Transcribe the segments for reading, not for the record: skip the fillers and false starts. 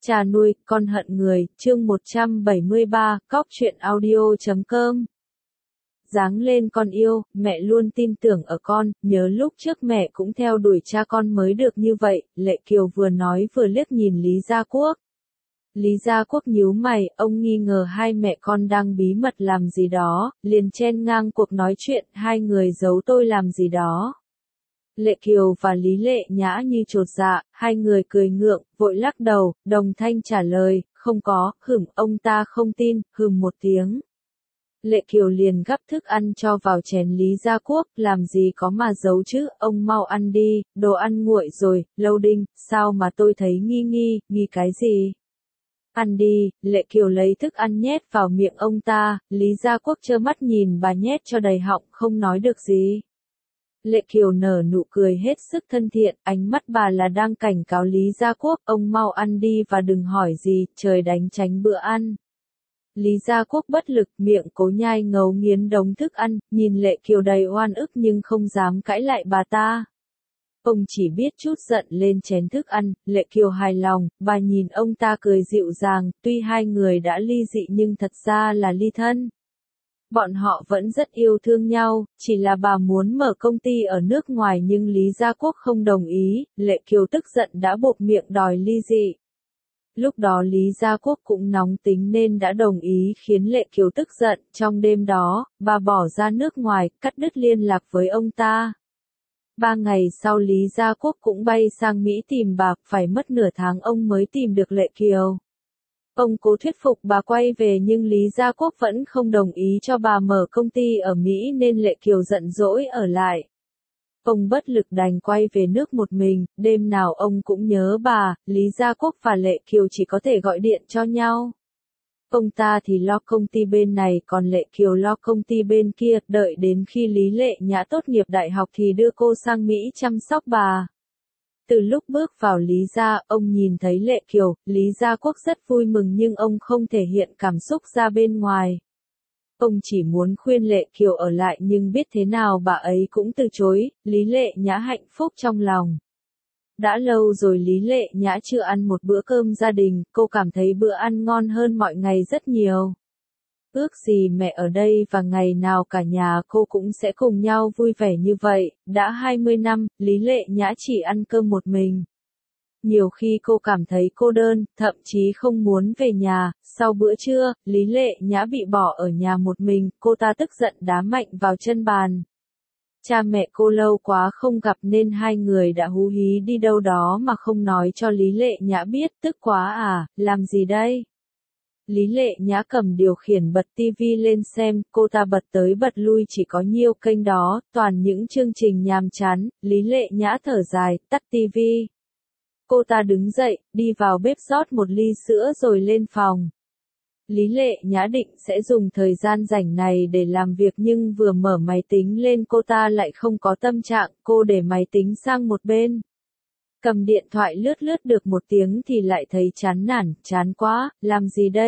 Cha nuôi, con hận người, chương 173, cóc truyện audio.com. Dáng lên con yêu, mẹ luôn tin tưởng ở con, nhớ lúc trước mẹ cũng theo đuổi cha con mới được như vậy, Lệ Kiều vừa nói vừa liếc nhìn Lý Gia Quốc. Lý Gia Quốc nhíu mày, ông nghi ngờ hai mẹ con đang bí mật làm gì đó, liền chen ngang cuộc nói chuyện, hai người giấu tôi làm gì đó. Lệ Kiều và Lý Lệ Nhã như chột dạ, hai người cười ngượng, vội lắc đầu, đồng thanh trả lời, không có, ông ta không tin, một tiếng. Lệ Kiều liền gắp thức ăn cho vào chén Lý Gia Quốc, làm gì có mà giấu chứ, ông mau ăn đi, đồ ăn nguội rồi, Lâu Đinh, sao mà tôi thấy nghi cái gì? Ăn đi, Lệ Kiều lấy thức ăn nhét vào miệng ông ta, Lý Gia Quốc trơ mắt nhìn bà nhét cho đầy họng, không nói được gì. Lệ Kiều nở nụ cười hết sức thân thiện, ánh mắt bà là đang cảnh cáo Lý Gia Quốc, ông mau ăn đi và đừng hỏi gì, trời đánh tránh bữa ăn. Lý Gia Quốc bất lực, miệng cố nhai ngấu nghiến đống thức ăn, nhìn Lệ Kiều đầy oan ức nhưng không dám cãi lại bà ta. Ông chỉ biết chút giận lên chén thức ăn, Lệ Kiều hài lòng, bà nhìn ông ta cười dịu dàng, tuy hai người đã ly dị nhưng thật ra là ly thân. Bọn họ vẫn rất yêu thương nhau, chỉ là bà muốn mở công ty ở nước ngoài nhưng Lý Gia Quốc không đồng ý, Lệ Kiều tức giận đã buộc miệng đòi ly dị. Lúc đó Lý Gia Quốc cũng nóng tính nên đã đồng ý khiến Lệ Kiều tức giận, trong đêm đó, bà bỏ ra nước ngoài, cắt đứt liên lạc với ông ta. 3 ngày sau Lý Gia Quốc cũng bay sang Mỹ tìm bà, phải mất nửa tháng ông mới tìm được Lệ Kiều. Ông cố thuyết phục bà quay về nhưng Lý Gia Quốc vẫn không đồng ý cho bà mở công ty ở Mỹ nên Lệ Kiều giận dỗi ở lại. Ông bất lực đành quay về nước một mình, đêm nào ông cũng nhớ bà, Lý Gia Quốc và Lệ Kiều chỉ có thể gọi điện cho nhau. Ông ta thì lo công ty bên này còn Lệ Kiều lo công ty bên kia, đợi đến khi Lý Lệ Nhã tốt nghiệp đại học thì đưa cô sang Mỹ chăm sóc bà. Từ lúc bước vào Lý Gia, ông nhìn thấy Lệ Kiều, Lý Gia Quốc rất vui mừng nhưng ông không thể hiện cảm xúc ra bên ngoài. Ông chỉ muốn khuyên Lệ Kiều ở lại nhưng biết thế nào bà ấy cũng từ chối, Lý Lệ Nhã hạnh phúc trong lòng. Đã lâu rồi Lý Lệ Nhã chưa ăn một bữa cơm gia đình, cô cảm thấy bữa ăn ngon hơn mọi ngày rất nhiều. Ước gì mẹ ở đây và ngày nào cả nhà cô cũng sẽ cùng nhau vui vẻ như vậy, đã 20 năm, Lý Lệ Nhã chỉ ăn cơm một mình. Nhiều khi cô cảm thấy cô đơn, thậm chí không muốn về nhà, sau bữa trưa, Lý Lệ Nhã bị bỏ ở nhà một mình, cô ta tức giận đá mạnh vào chân bàn. Cha mẹ cô lâu quá không gặp nên hai người đã hú hí đi đâu đó mà không nói cho Lý Lệ Nhã biết, tức quá à, làm gì đây? Lý Lệ Nhã cầm điều khiển bật tivi lên xem, cô ta bật tới bật lui chỉ có nhiêu kênh đó, toàn những chương trình nhàm chán, Lý Lệ Nhã thở dài, tắt tivi. Cô ta đứng dậy, đi vào bếp rót một ly sữa rồi lên phòng. Lý Lệ Nhã định sẽ dùng thời gian rảnh này để làm việc nhưng vừa mở máy tính lên cô ta lại không có tâm trạng, cô để máy tính sang một bên. Cầm điện thoại lướt lướt được một tiếng thì lại thấy chán nản, chán quá, làm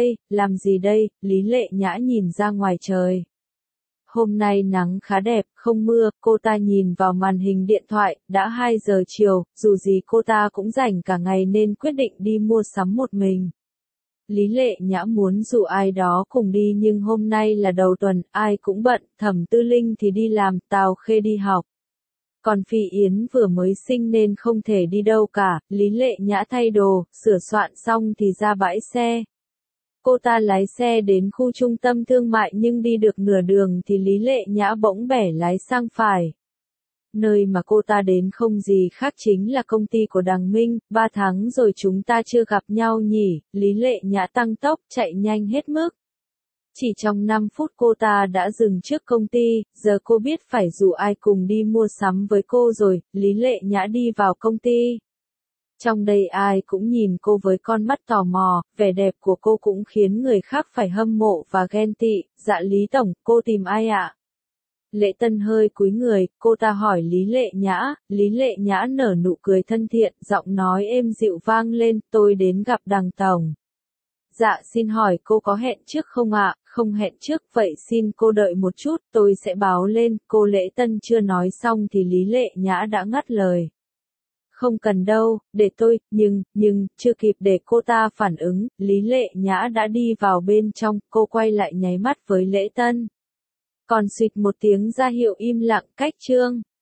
gì đây, Lý Lệ Nhã nhìn ra ngoài trời. Hôm nay nắng khá đẹp, không mưa, cô ta nhìn vào màn hình điện thoại, đã 2 giờ chiều, dù gì cô ta cũng rảnh cả ngày nên quyết định đi mua sắm một mình. Lý Lệ Nhã muốn rủ ai đó cùng đi nhưng hôm nay là đầu tuần, ai cũng bận, Thẩm Tư Linh thì đi làm, Tào Khê đi học. Còn Phi Yến vừa mới sinh nên không thể đi đâu cả, Lý Lệ Nhã thay đồ, sửa soạn xong thì ra bãi xe. Cô ta lái xe đến khu trung tâm thương mại nhưng đi được nửa đường thì Lý Lệ Nhã bỗng bẻ lái sang phải. Nơi mà cô ta đến không gì khác chính là công ty của Đằng Minh, 3 tháng rồi chúng ta chưa gặp nhau nhỉ, Lý Lệ Nhã tăng tốc, chạy nhanh hết mức. Chỉ trong 5 phút cô ta đã dừng trước công ty, giờ cô biết phải rủ ai cùng đi mua sắm với cô rồi, Lý Lệ Nhã đi vào công ty. Trong đây ai cũng nhìn cô với con mắt tò mò, vẻ đẹp của cô cũng khiến người khác phải hâm mộ và ghen tị, dạ Lý Tổng, cô tìm ai ạ? Lệ Tân hơi cúi người, cô ta hỏi Lý Lệ Nhã nở nụ cười thân thiện, giọng nói êm dịu vang lên, tôi đến gặp Đằng Tổng. Dạ xin hỏi cô có hẹn trước không ạ? Không hẹn trước, vậy xin cô đợi một chút, tôi sẽ báo lên, cô Lệ Tân chưa nói xong thì Lý Lệ Nhã đã ngắt lời. không cần đâu, để tôi, nhưng, chưa kịp để cô ta phản ứng, Lý Lệ Nhã đã đi vào bên trong, cô quay lại nháy mắt với Lễ Tân. Còn xịt một tiếng ra hiệu im lặng, cách Trương